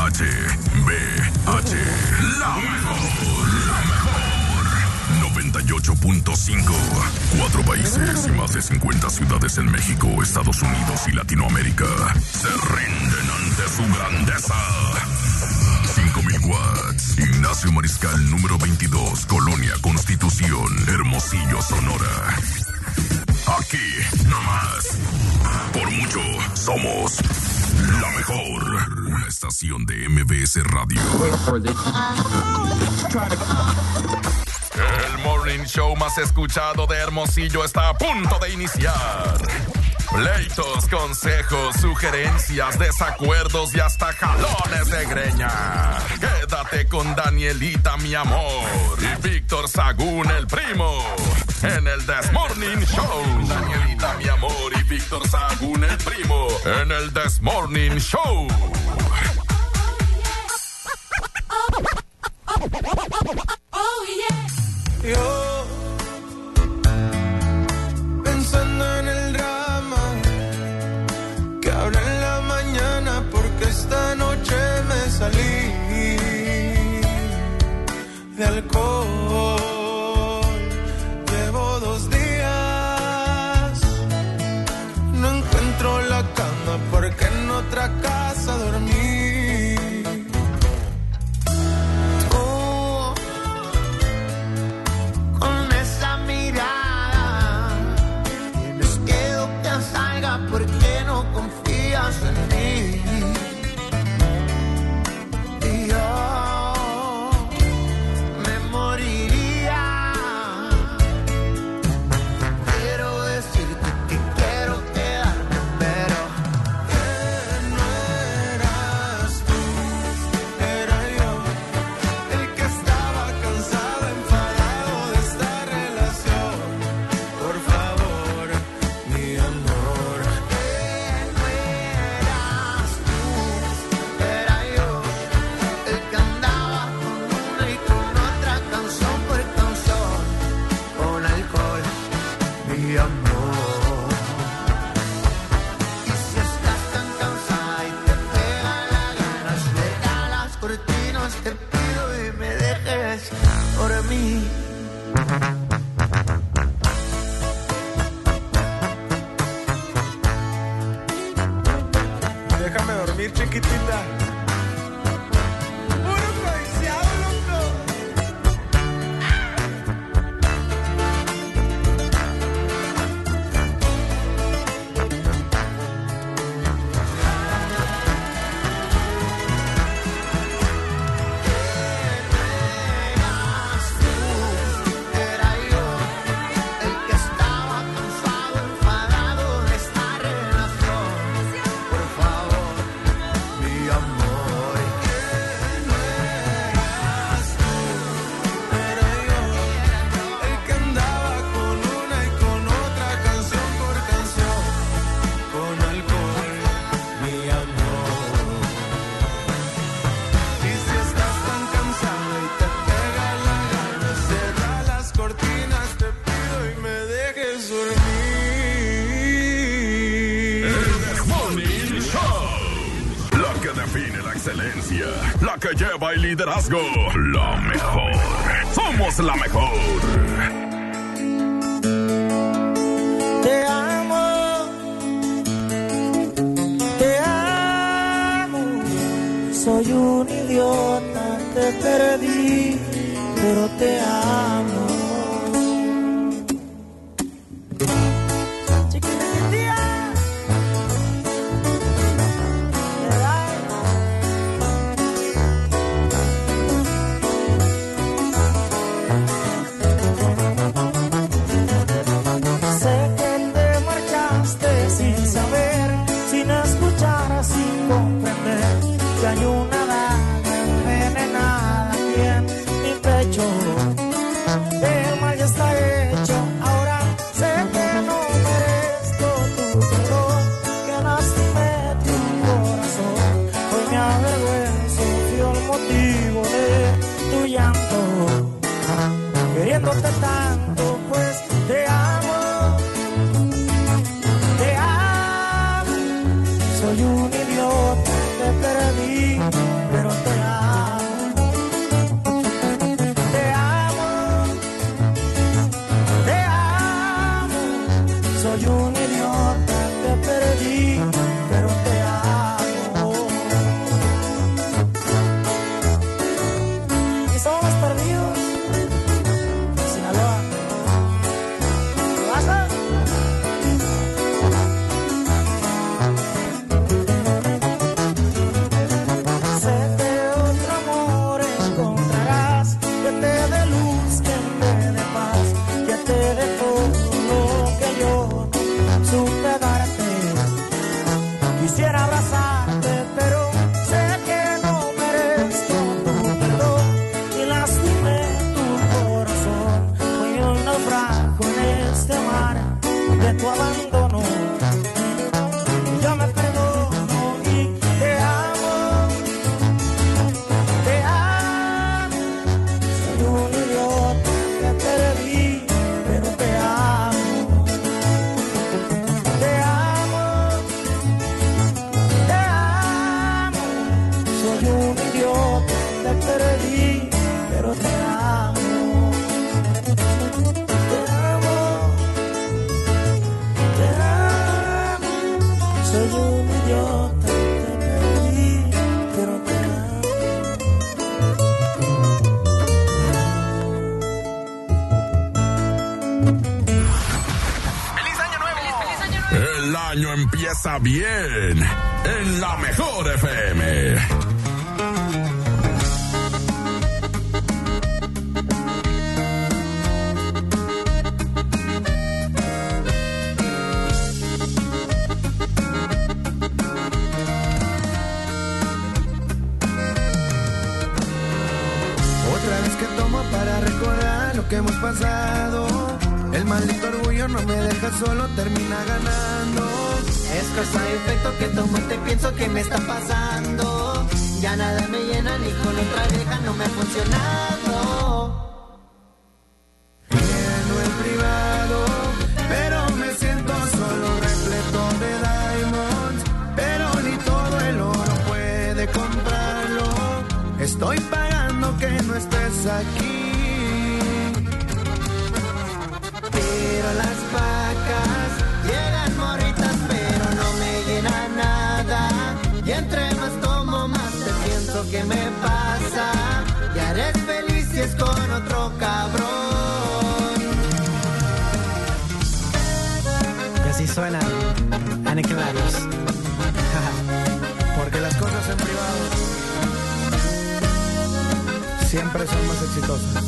HBH, la mejor. 98.5. 4 países y más de 50 ciudades en México, Estados Unidos y Latinoamérica se rinden ante su grandeza. 5,000 watts. Ignacio Mariscal, número 22, Colonia Constitución, Hermosillo, Sonora. Aquí, nomás. Por mucho, somos la mejor. Una estación de MBS Radio. El morning show más escuchado de Hermosillo está a punto de iniciar. Pleitos, consejos, sugerencias, desacuerdos y hasta jalones de greña. Quédate con Danielita, mi amor, y Víctor Sagún, el primo, en el This Morning Show. Danielita, mi amor, y Víctor Sagún, el primo, en el This Morning Show. Oh, yeah. Yo, pensando en el drama que habrá en la mañana, porque esta noche me salí de alcohol. Llevo 2 días, no encuentro la cama porque en otra casa dormí. ¿Por qué no confías en mí? Y yo me moriría. Quiero decirte que quiero quedarme, pero no eras tú, era yo el que estaba cansado, enfadado de esta relación. Por favor, mi amor. Te pido y me dejes por mí. Déjame dormir, chiquitita. Puro codiciado, loco. La que lleva el liderazgo, la mejor. Somos la mejor. Te amo, te amo. Soy un idiota, te perdí, pero te amo. Hay una daga envenenada aquí en mi pecho. El mal ya está hecho, ahora sé que no merezco tu perdón, que lastimé tu corazón. Hoy me avergüenzo, fui el motivo de tu llanto. Queriéndote tanto, pues te amo. Te amo, soy un idiota, te perdí, pero empieza bien en la Mejor FM. Otra vez que tomo para recordar lo que hemos pasado. El maldito orgullo no me deja solo, termina ganando. Es causa y efecto que tomo y te pienso que me está pasando. Ya nada me llena ni con otra vieja no me ha funcionado. Lleno en privado, pero me siento solo, repleto de diamonds. Pero ni todo el oro puede comprarlo. Estoy pagando que no estés aquí. Pero las vacas llegan morritas, pero no me llena nada. Y entre más tomo, más te pienso que me pasa. Ya eres feliz si es con otro cabrón. Y así suenan aniquilados. Porque las cosas en privado siempre son más exitosas.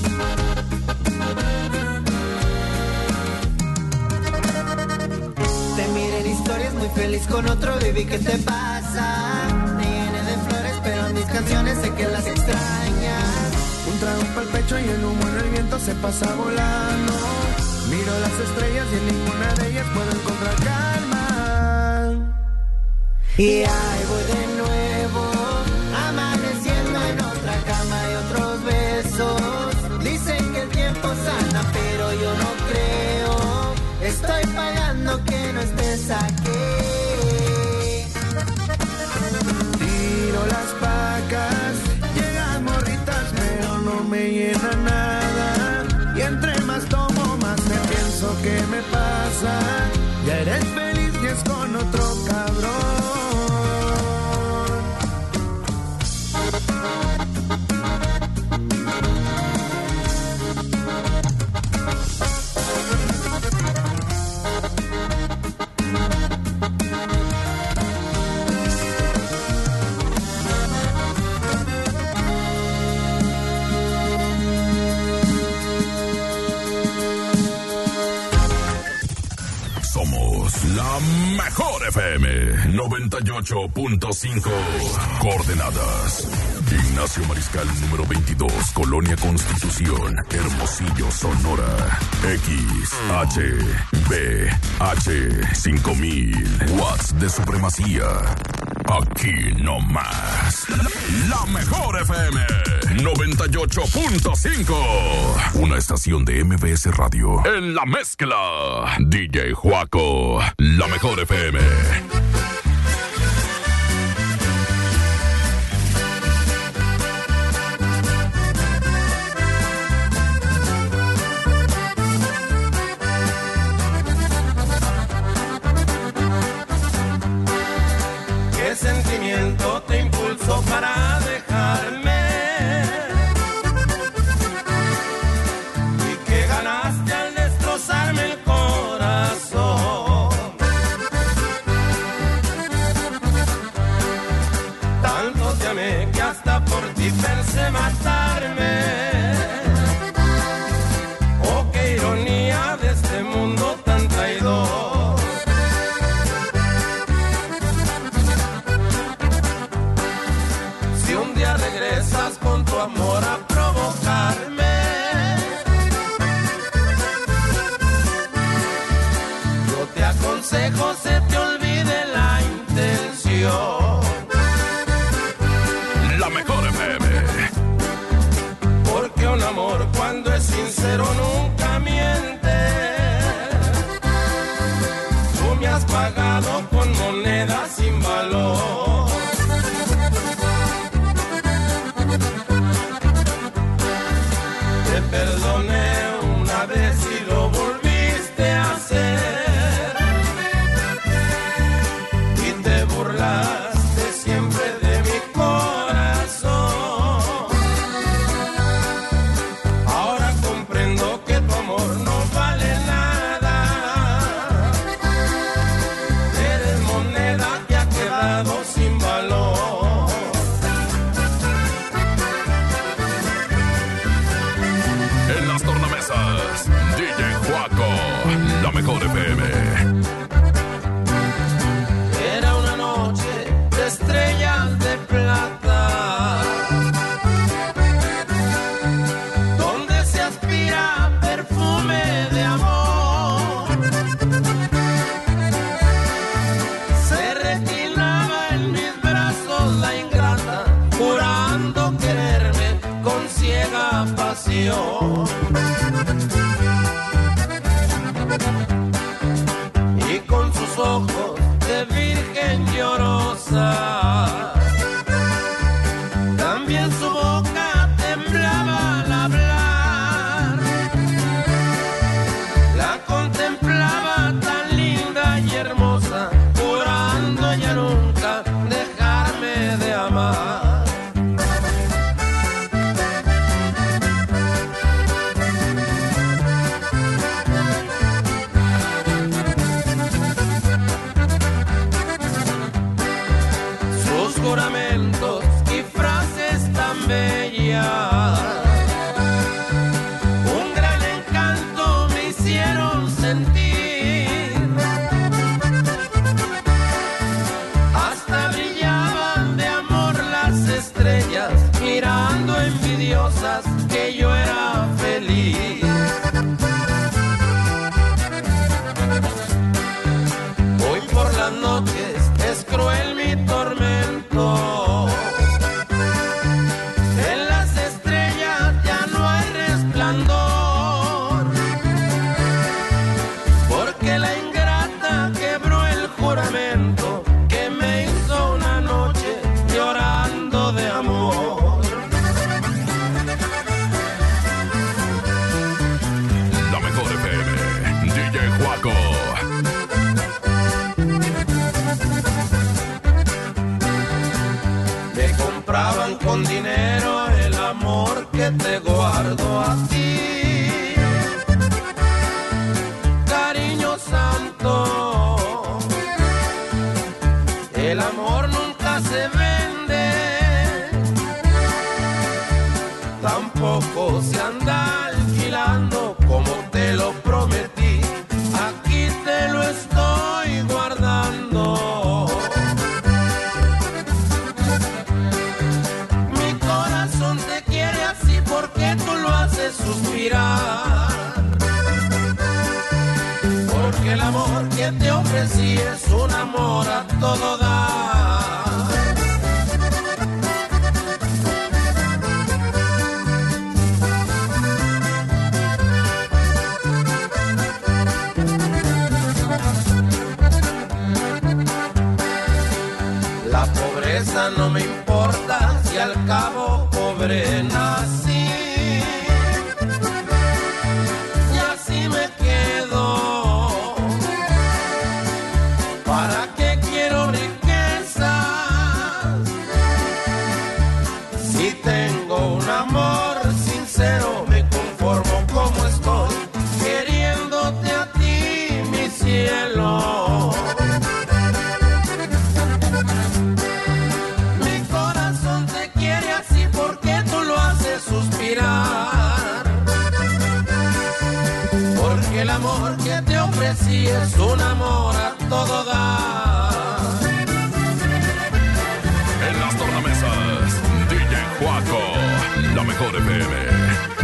Te miré en historias muy feliz con otro, baby, ¿qué te pasa? Te llené de flores, pero en mis canciones sé que las extrañas. Un trago para el pecho y el humo en el viento se pasa volando. Miro las estrellas y en ninguna de ellas puedo encontrar calma. Y ahí voy de nuevo, amaneciendo en otra cama y otros besos. Dicen que el tiempo sana, pero yo no creo. Estoy pagando que no estés aquí. Tiro las vacas, llegan morritas, pero no me llena nada. Y entre más tomo, más me pienso que me pasa. Ya eres feliz y es con otro cabrón. La Mejor FM 98.5. Coordenadas: Ignacio Mariscal número 22, Colonia Constitución, Hermosillo, Sonora. XHBH 5000 watts de supremacía. Aquí no más. La Mejor FM 98.5. Una estación de MBS Radio. En la mezcla, DJ Juaco. La Mejor FM. ¿Qué sentimiento te impulsó para dejarme? ¿Y qué ganaste al destrozarme el corazón? Tanto te amé que hasta por ti pensé matarme. Oh, qué ironía de este mundo tan traidor. Regresas con tu amor a provocarme. Yo te aconsejo se te olvide la intención. La Mejor FM pasión. Y con sus ojos de virgen llorosa, también su boca temblaba al hablar. La contemplaba tan linda y hermosa, jurando ya nunca dejarme de amar. Juramentos y frases tan bellas, un gran encanto me hicieron sentir. Hasta brillaban de amor las estrellas, mirando envidiosas que yo era feliz. Hoy por las noches es cruel mi tormento. En las estrellas ya no hay resplandor, porque la ingrata quebró el juramento que me hizo una noche llorando de amor. La mejor FM, DJ Juaco. Compraban con dinero el amor que te guardo a ti, cariño santo. El amor nunca se vende, tampoco se anda alquilando como te lo prometí. Aquí te lo estoy guardando. Te quiere así porque tú lo haces suspirar, porque el amor que te ofrecí es un amor a todo dar. La pobreza no me importa si al cabo pobre nací, y así me quedo. ¿Para qué quiero riquezas si tengo un amor sincero? Me conformo como estoy, queriéndote a ti, mi cielo. Suspirar, porque el amor que te ofrecí es un amor a todo dar. En las tornamesas, DJ Juaco, la mejor FM.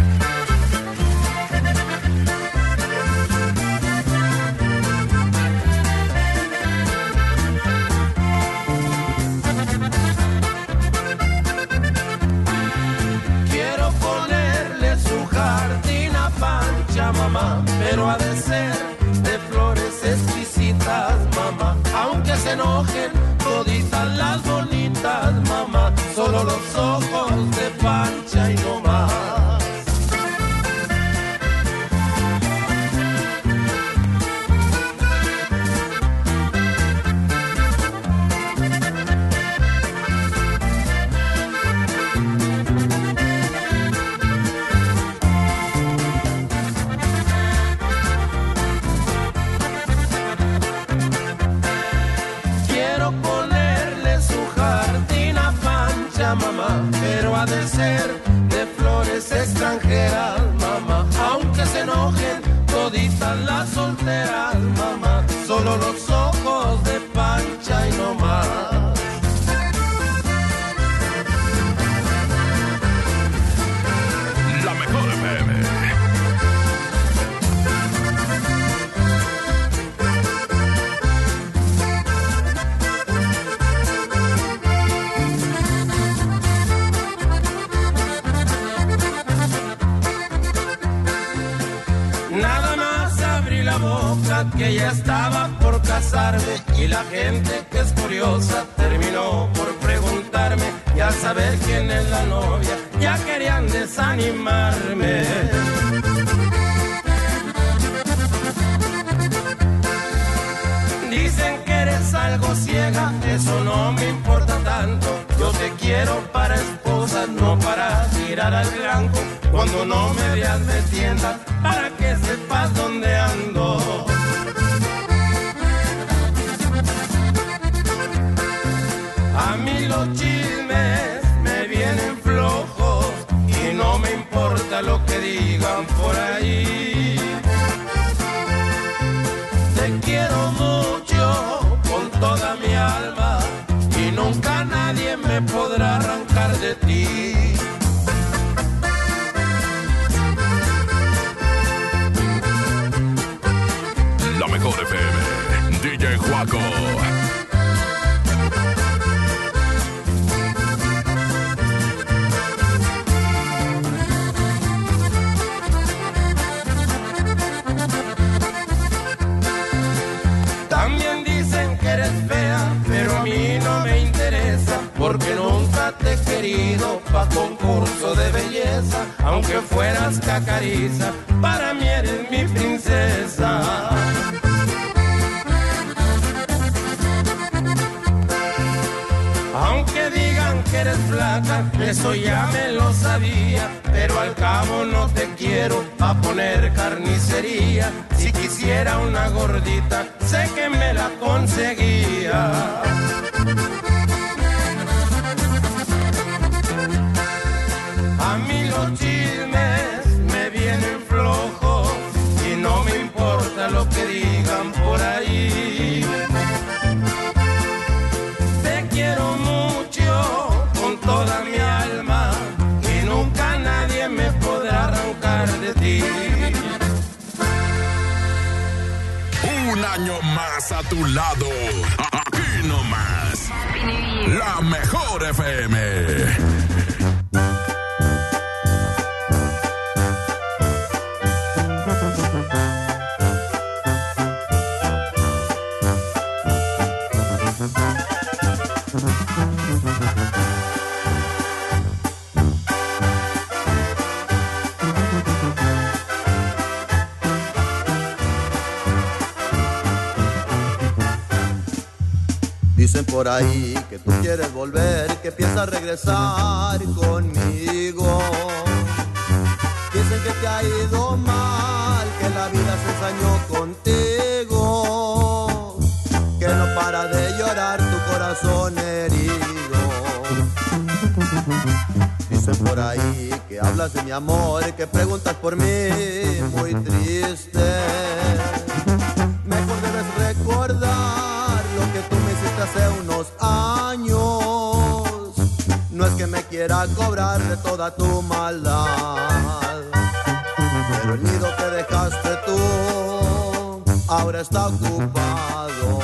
Mamá, pero ha de ser de flores exquisitas, mamá. Aunque se enojen toditas las bonitas, mamá, solo los ojos de Pancha y no más. Mamá, pero ha de ser de flores extranjeras, mamá. Aunque se enojen toditas las solteras, mamá, solo los ojos de Pancha y no más. La mejor FM. loca que ya estaba por casarme y la gente que es curiosa terminó por preguntarme y al saber quién es la novia ya querían desanimarme. Dicen que eres algo ciega, eso no me importa tanto. Yo te quiero para esposa, no para tirar al blanco. Cuando no me veas me tiendas, para que sepas dónde ando. A mí los chismes me vienen flojos y no me importa lo que digan por ahí. Te quiero mucho con toda mi alma y nunca nadie me podrá arrancar de ti. La mejor FM, DJ Juaco. También dicen que eres fea, pero a mí no me interesa, porque nunca te he querido pa' concurso de belleza. Aunque fueras cacariza, para mí eres mi princesa. Aunque digan que eres flaca, eso ya me lo sabía, pero al cabo no te quiero pa' poner carnicería. Si quisiera una gordita, sé que me la conseguía. A mí los chismes me vienen flojos y no me importa lo que digan por ahí. Te quiero mucho con toda mi alma y nunca nadie me podrá arrancar de ti. Un año más a tu lado. Aquí nomás. La mejor FM. Dicen por ahí que tú quieres volver, que piensas regresar conmigo. Dicen que te ha ido mal, que la vida se ensañó contigo, que no para de llorar tu corazón herido. Dicen por ahí que hablas de mi amor, que preguntas por mí, muy triste. Mejor debes recordar lo que tú me hiciste hace unos años. No es que me quiera cobrar de toda tu maldad, pero el nido que dejaste tú ahora está ocupado.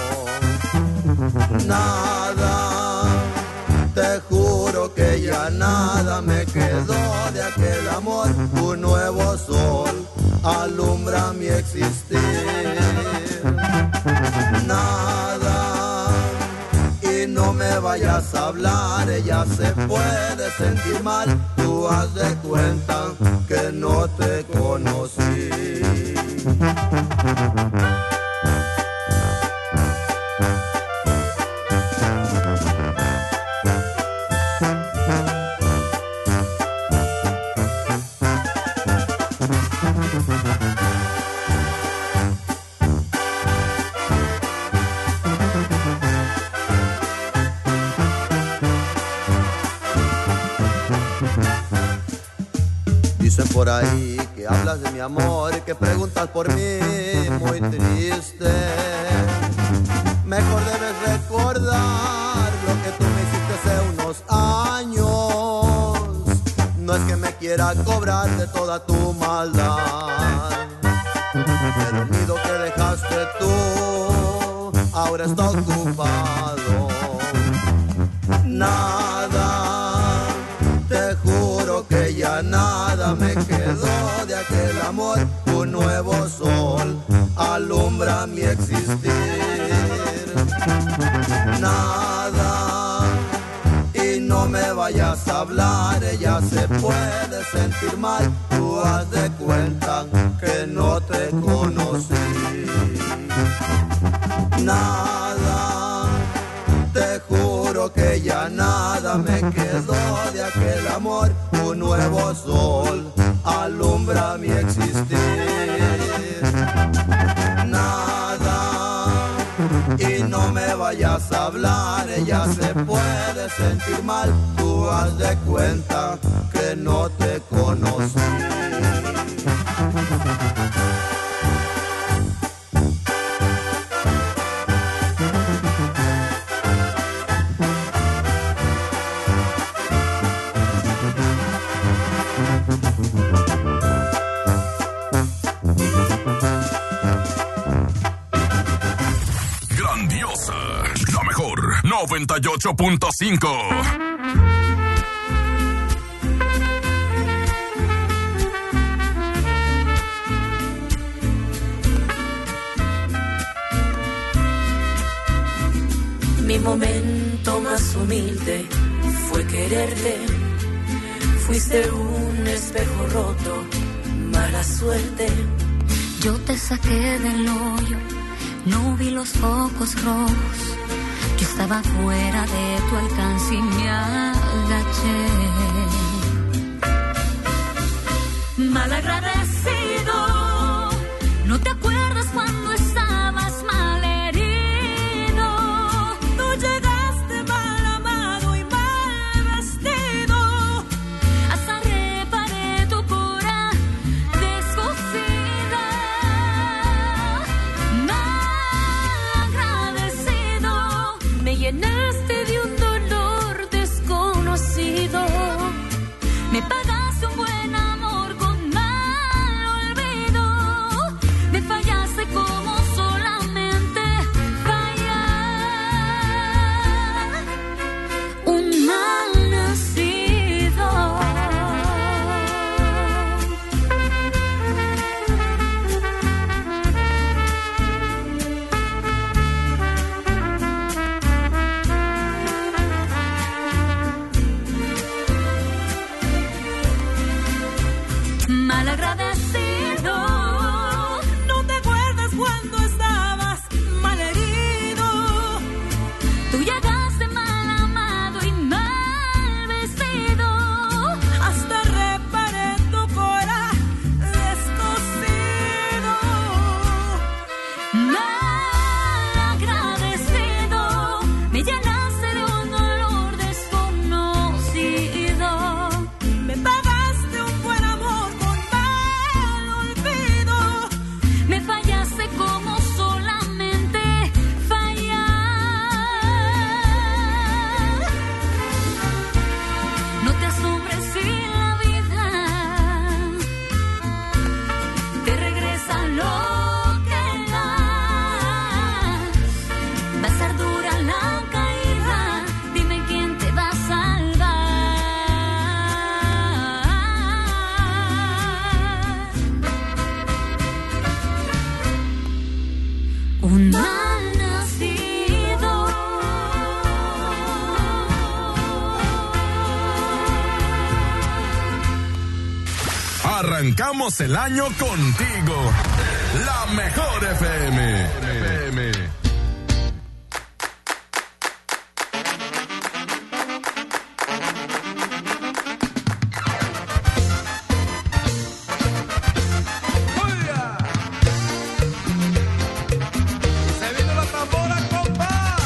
Nada, te juro que ya nada me quedó de aquel amor. Un nuevo sol alumbra mi existir. Nada, y no me vayas a hablar, ella se puede sentir mal. Tú haz de cuenta que no te conocí. Dicen por ahí que hablas de mi amor, que preguntas por mí, muy triste. Mejor debes recordar lo que tú me hiciste hace unos años. No es que me quiera cobrar de toda tu maldad, pero el nido que dejaste tú ahora está ocupado. Nada, te juro que ya nada me quedó de aquel amor. Un nuevo sol alumbra mi existir. Nada, y no me vayas a hablar, ella se puede sentir mal. Tú haz de cuenta que no te conocí. Nada, te juro que ya nada me quedó de aquel amor. Un nuevo sol alumbra mi existir. Nada, y no me vayas a hablar, ella se puede sentir mal. Tú haz de cuenta que no te conocí. Grandiosa, la mejor 98.5. Mi momento más humilde fue quererte. Fuiste un espejo roto, mala suerte. Yo te saqué del hoyo, no vi los focos rojos. Yo estaba fuera de tu alcance y me agaché. Malagradecido, ¿no te acuerdas cuando estabas malherido? Tú llegaste mal amado y mal vestido. Hasta reparé tu cura descosida. Malagradecido, me llenaste de un dolor desconocido. Me pagaste un buen amor con mal olvido. Me fallaste como solamente falla un mal nacido. Malagradecido, ¿no te acuerdas cuando estabas malherido? Tú llegaste mal amado y mal vestido. Hasta reparé tu cora descosido. Malagradecido, me llenaste de un dolor desconocido. Me pagaste un buen amor con mal olvido. Me fallaste como solamente falla. No te asombres si la vida te regresa lo que das. Va a ser dura la caída, dime quién te va a salvar. Un mal nacido. Arrancamos el año contigo. La mejor FM. Se vino la tambora, compa.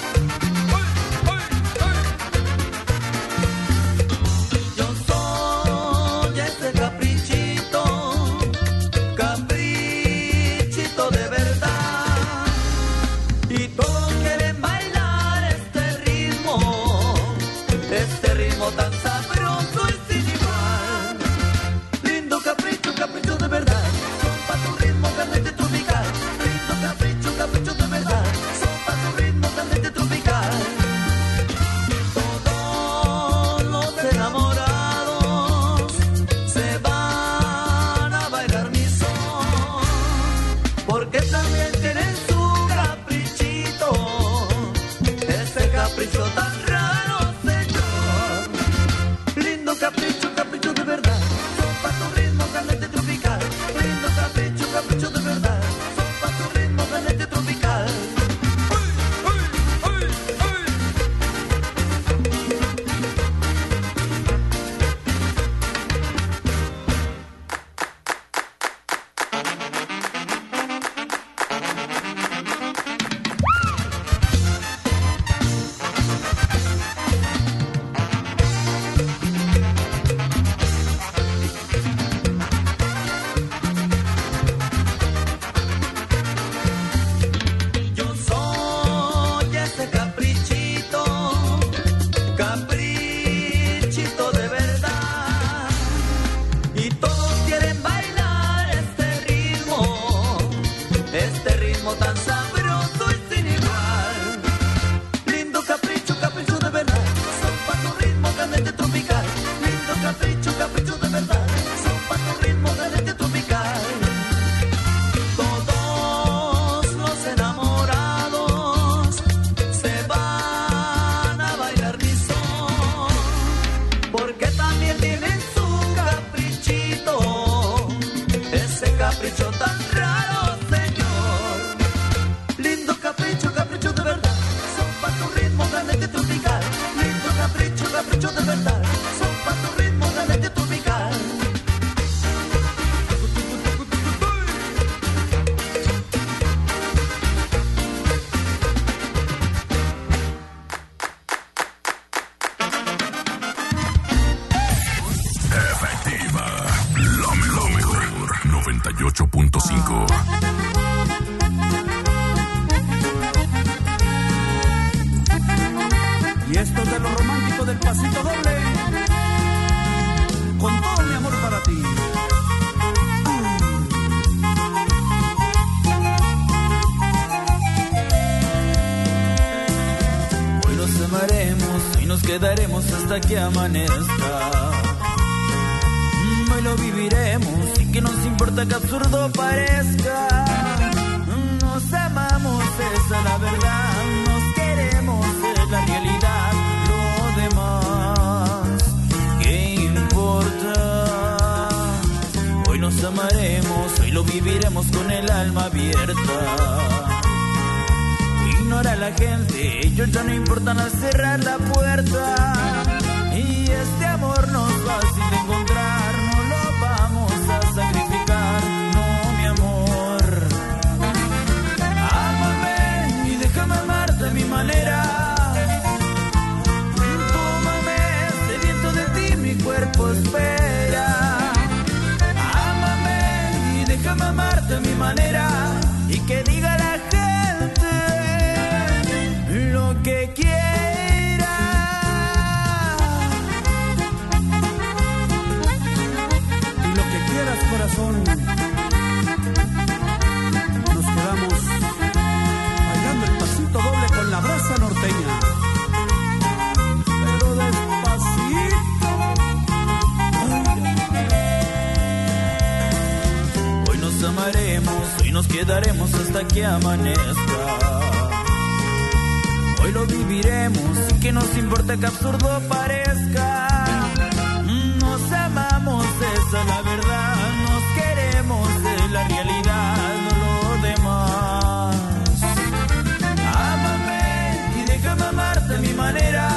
Yo soy ese caprichito, caprichito de verdad. Y todos quieren bailar este ritmo tan sabroso y sin igual. Lindo capricho, capricho de verdad. Son pa' tu ritmo, candente tropical. Lindo capricho, capricho de verdad. Son pa' tu ritmo, candente tropical. Todos los enamorados se van a bailar mi son, porque capricho tan raro, señor. Lindo capricho, capricho de verdad. Son pa' tu ritmo, dale tropical. Lindo capricho, capricho de verdad. Son pa' tu ritmo, dale tropical. Efectiva, la mejor 98.5. Y esto es de lo romántico del pasito doble. Con todo mi amor para ti. Hoy nos amaremos, hoy nos quedaremos hasta que amanezca. Hoy lo viviremos y que nos importa que absurdo parezca. Nos amamos, esa es la verdad. Nos queremos, es la realidad. Lo demás, ¿qué importa? Hoy nos amaremos, hoy lo viviremos con el alma abierta. Ignora a la gente, ellos ya no importan al cerrar la puerta. Y este amor no es fácil de encontrar, no lo vamos a sacrificar, no mi amor. Ámame y déjame amarte a mi manera. Tómame, sediento de ti mi cuerpo espera. Ámame y déjame amarte a mi manera. Y que diga la gente lo que quiera. Corazón, nos quedamos bailando el pasito doble con la brasa norteña, pero despacito. Hoy nos amaremos, hoy nos quedaremos hasta que amanezca. Hoy lo viviremos y que nos importa que absurdo parezca. Nos amamos, esa es la verdad. Nos queremos, es la realidad. Lo demás, ámame y déjame amarte a mi manera.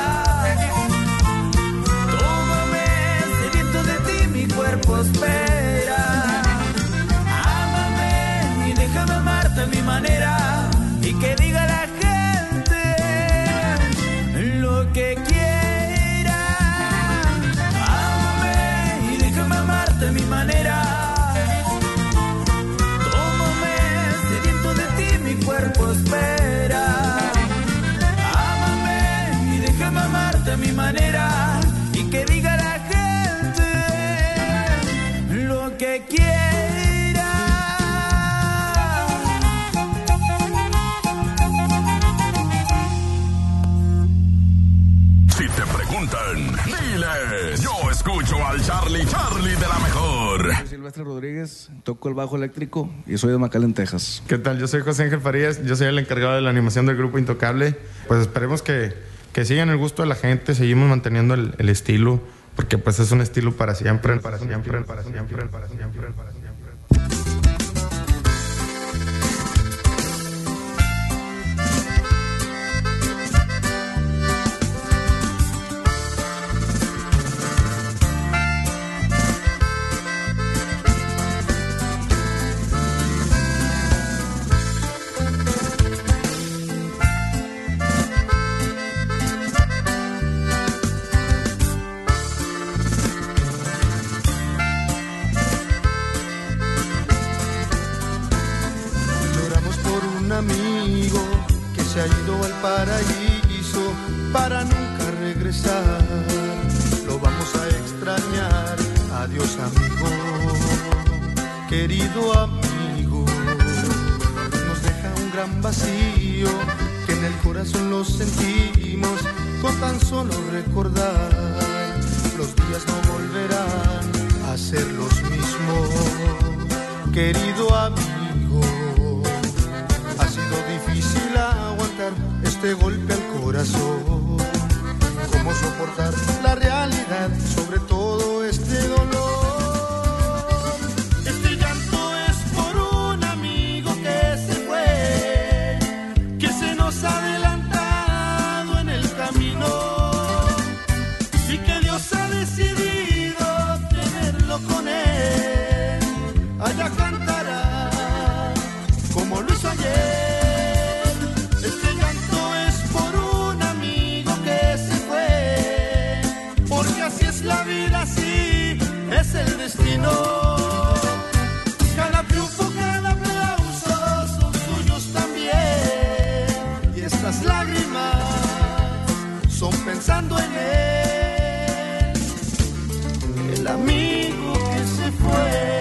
Tómame, sediento de ti mi cuerpo espera. Ámame y déjame amarte a mi manera. Y que diga la gente lo que quiera. De mi manera, tómame, sediento de ti mi cuerpo espera. Ámame y déjame amarte a mi manera. Y que diga la gente lo que quiera. Si te preguntan, dile, yo escucho al Charlie de la mejor. Soy Silvestre Rodríguez, toco el bajo eléctrico y soy de McAllen, Texas. ¿Qué tal? Yo soy José Ángel Farías, yo soy el encargado de la animación del grupo Intocable. Pues esperemos que sigan el gusto de la gente, seguimos manteniendo el estilo, porque pues es un estilo para siempre, para siempre, para siempre, para siempre, para siempre. Paraíso para nunca regresar, lo vamos a extrañar. Adiós amigo, querido amigo, nos deja un gran vacío que en el corazón lo sentimos con tan solo recordar. Los días no volverán a ser los mismos, querido amigo. Ha sido difícil aguantar este golpe al corazón. ¿Cómo soportar la realidad sobre todo este dolor? Este llanto es por ha decidido tenerlo con él, allá cantará como lo hizo ayer. Este llanto es por un amigo que se fue, porque así es la vida, así es el destino. Cada triunfo, cada aplauso son suyos también, y estas lágrimas son pensando en él, el amigo que se fue.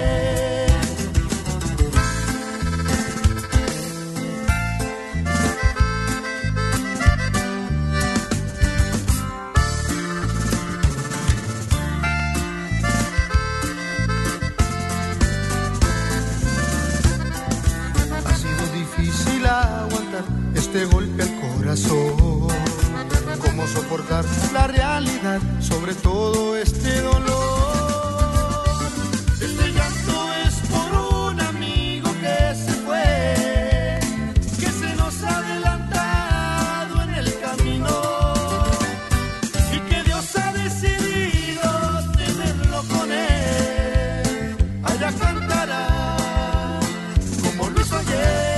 Ha sido difícil aguantar este golpe al corazón. Cómo soportar la realidad sobre todo este dolor. Este llanto es por un amigo que se fue, que se nos ha adelantado en el camino, y que Dios ha decidido tenerlo con él. Allá cantará como lo hizo ayer.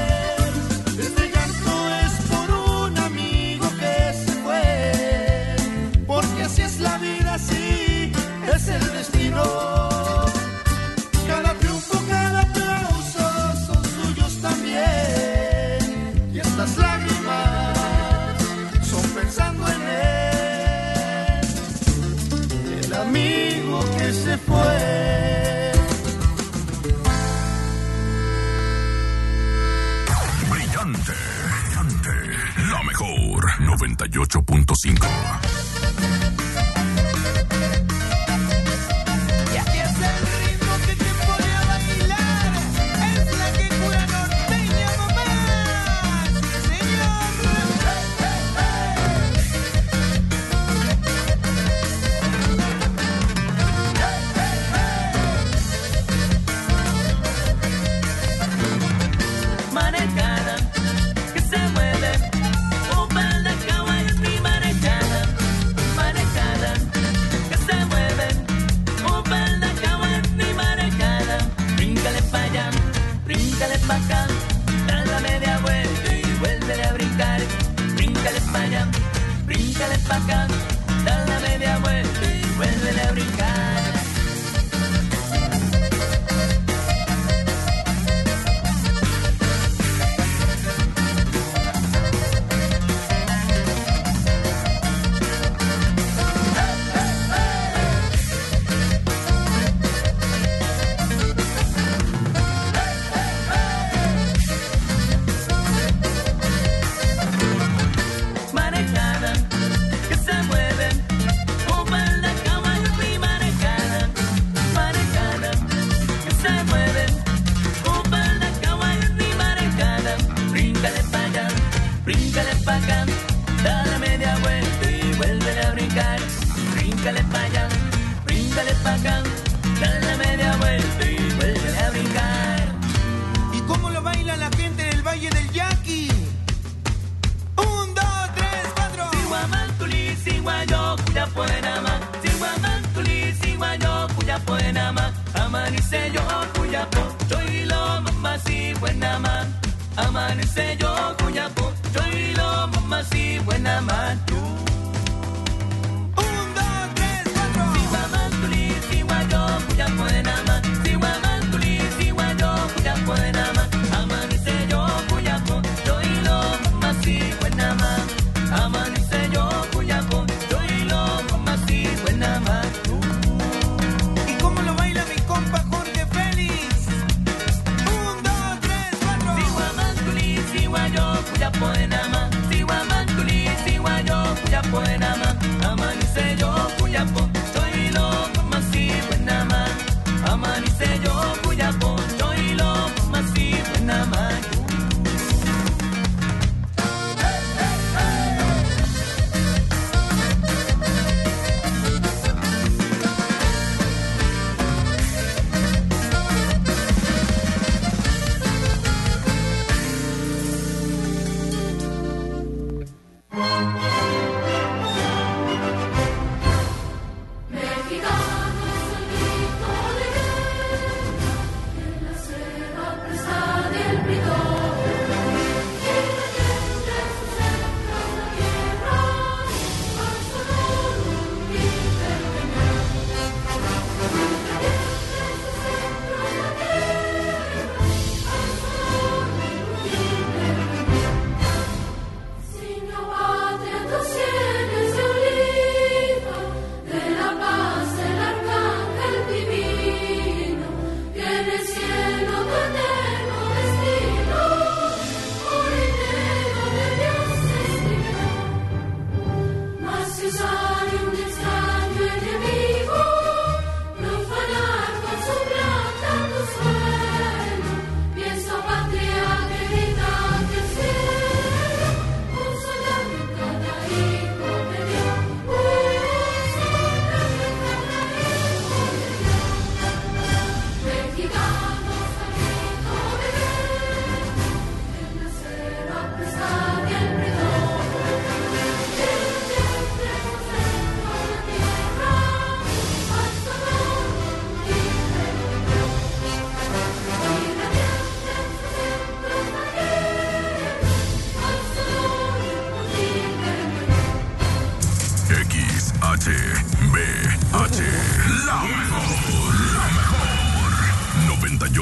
La vida sí es el destino. Cada triunfo, cada aplauso son suyos también, y estas lágrimas son pensando en él, el amigo que se fue. Brillante, brillante, la mejor 98.5. Amanece yo, Cuyapo, yo y lo mamá, si buena man. 1, 2, 3, 4. Sihuamantuli, Sihuayo, Cuyapo de Nama. Sihuamantuli, Sihuayo, Cuyapo de Nama. Amanece yo, Cuyapo, yo y lo mamá, si buena man. Amanece yo, Cuyapo, yo y lo mamá, si buena man. ¿Y cómo lo baila mi compa Jorge Félix? 1, 2, 3, 4. Sihuamantuli, Sihuayo, Cuyapo de Nama. Sihuamantuli, Sihuayo, Cuyapo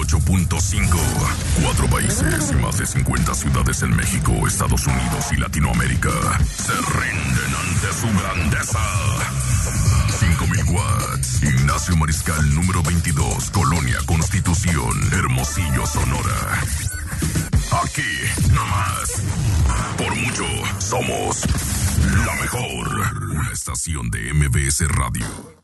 98.5. 4 países y más de 50 ciudades en México, Estados Unidos y Latinoamérica se rinden ante su grandeza. 5000 watts. Ignacio Mariscal, número 22, Colonia Constitución, Hermosillo, Sonora. Aquí, nomás. Por mucho, somos la mejor. Una estación de MBS Radio.